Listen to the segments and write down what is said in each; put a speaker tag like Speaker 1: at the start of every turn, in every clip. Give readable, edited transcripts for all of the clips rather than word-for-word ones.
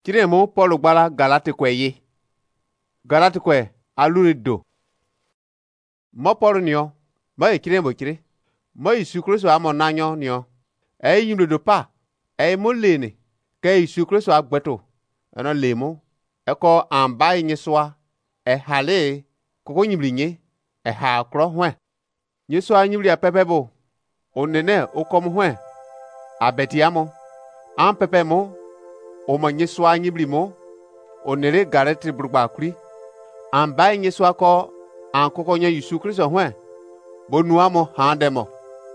Speaker 1: Kiremo Paul gbala Galate kwe ye. Galate kwe alure do. Mo Paul nyo. Mo kiremo kire. Mo Yesu Kristo amo nanyo nyo. Yimle do pa. Mo lene. Ke Yesu Kristo agbeto. Eno lemo. Eko amba nyeswa. Hale. Koko nyimli nye. Ha kro hwen. Nyeswa nyimli a pepebo. Onene okom hwen. Abeti amo. An pepe mo. Omo nyeswa nyibli mo. Onere gareti brugba kuri. Amba nyeswa ko an koko nye Yesu Kristo hwen. Bo nuamo handemo.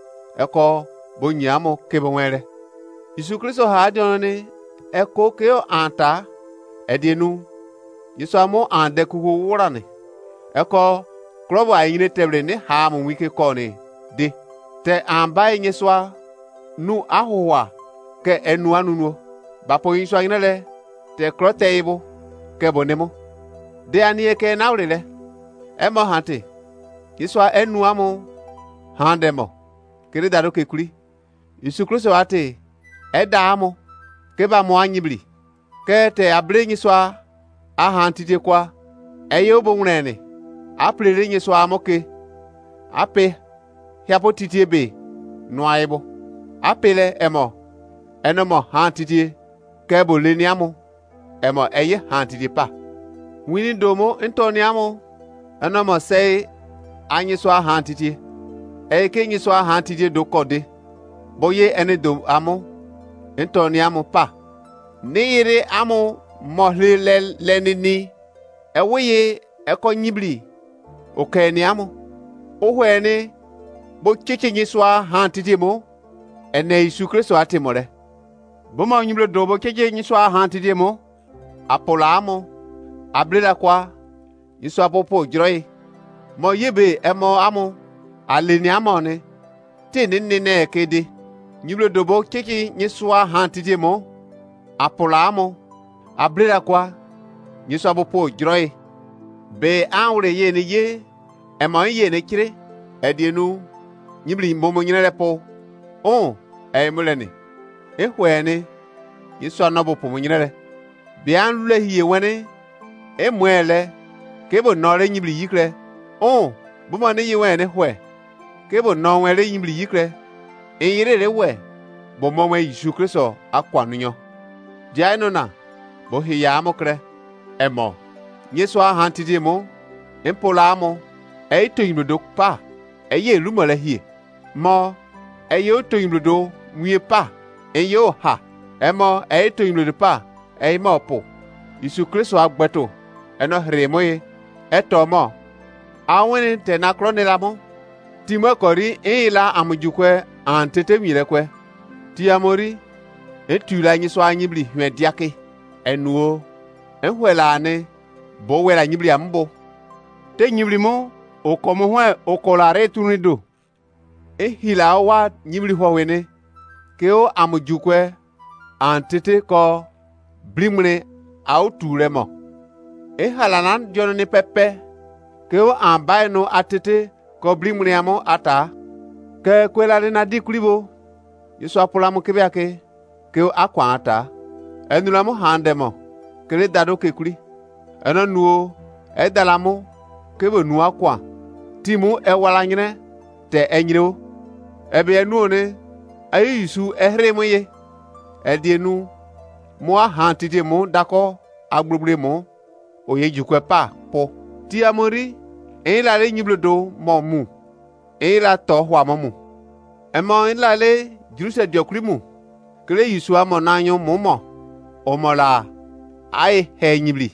Speaker 1: Eko bo nyamo kebo nwere. Yesu Kristo ha dionne eko keo anta edienu. Yesu mo ande kuhu wurane. Eko klobo ayine tebre ne ha mu wike ko ne de. Te amba nyeswa nu ahuwa ke enu anuno. Bapo Yesu ayinele te krote ibo ke bonemo. De anie ke nawrele. Emo hante. Yesu enu amo handemo. Kere daro ke kuri. Yesu Kristo ate eda amo ke ba mo anyibli. Ke te abre nyiswa a hantite kwa. Eyo bo nwrene. Aplere nyiswa amo ke. Ape hiapo titie be no aibo. Apele emo enomo hantite ke bo leni amo. Emo eye hantite pa. Wini domo intoni amo enomo sei anyiswa hantite. Ke nyiswa hantite do kode. Boye ene do amo intoni amo pa. Nire amo mohli lenini. Eweye eko nyibli. Okeni amo. Ohwene bo cheche nyiswa hantite mo. Ene Yesu Kristo ate more. Bo ma nyibli do bo cheche nyiswa hantite mo. Apola amo. Ableda kwa. Nyiswa popo jroi. Mo yebe emo amo. Aleni amo ne. Tene nene kede. Nyibli do bo cheche nyiswa hantite mo. Apola amo. Ableda kwa. Nyiswa popo jroi. Be anwre ye ne ye. Emo ye ne kire. Edienu. Nyibli momo nyinere po. Mulene. Ehwene. Yesu anobo po nyinere. Bian lule hiye wene. Mwele. Kebo nore nyibli yikre. Buma ne ye wene hwe. Kebo no wele nyibli yikre. Yire we. Bo mo we Yesu Kristo akwanu nyo. Jaino na. Bo hiya amokre. Emo. Yesu hantide mo. Empola mo. To yimdo pa. Ye lumole hiye. Mo. Eyo to yimdo mwie pa. Eyo ha. Emo to yimdo pa. Mo po. Yesu Kristo agbeto. Eno hremoye. Eto mo. Awene te na kronela mo. Timwe kori ila amujukwe antete mirekwe. Ti amori. Etula nyiso anyibli hwediake. Enuo. Enwela ane. Bo wela nyibli ambo. Te nyibli mo. Okomo hwe okolare tunido. Hila wa nyibli hwawene. Keo amujukwe antete ko blimre au turemo. Halanan jonne pepe. Keo ambaye no atete ko blimre amo ata. Ke kwelare na dikulibo. Yesu apola mo kebe ake. Keo akwa ata. Enulamo handemo. Kele dado kekuli. Eno nuo. Edalamo. Kebo nu akwa. Timu ewala nyine. Te enyiro. Ebe enuo ne. Ayi Yesu ehremo ye. Edienu. Moa hantite mo dako agblugble mo. Oye jukwe pa po. Ti amori. La le nyiblodo mo mu. La to hwa mo mu. Emo la le juruse diokri mu. Kele Yesu amo nanyo mo mo. Omola. Ai he nyibli.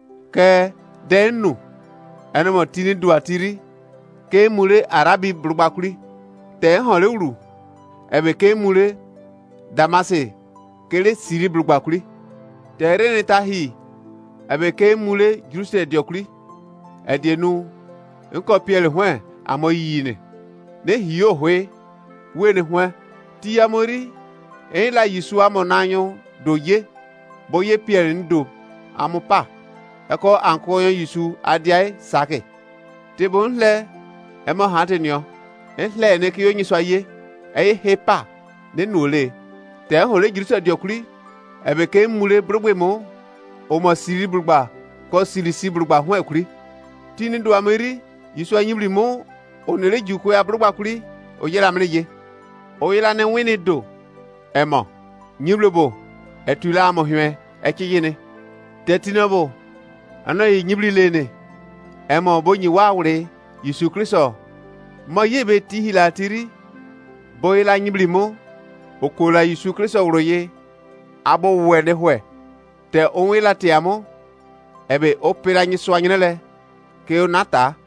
Speaker 1: Ke denu. Enomo tini duatiri. Ke mure arabi brugbakuri. Te hole uru. Ebe ke mure damase. Kele siri brugbakuri. Te rene tahi. Ebe ke mure juruse diokri. Edienu. Nko piele hwen amo yine. Ne hiyo hwe. Wene hwen. Ti amori. La Yesu amo nanyo doye. Boye piele ndo. Amo pa. Eko anko yon Yesu adiai sake. Tebo nle. Emo hante nyo. Le ne kiyo nyiswa ye. Hepa. Ne nole. Te hole jirisa diokuli. Ebe ke mule brogwe mo. Omo siri brugba ko siri si brugba hu ekuri. Tini do ameri yiso anyibli mo onere juko ya brugba kuri oyela mreje. Oyela ne wini do. Emo nyiblebo etula mo hwe ekiyini. Tetinobo ano yi nyibli lene. Emo bonyi wawre Yesu Kristo. Mo yebe ti hilatiri boyela nyibli mo okola Yesu Kristo uroye abo wede hwe te onwela tiamo ebe opera nyi swanyele ke onata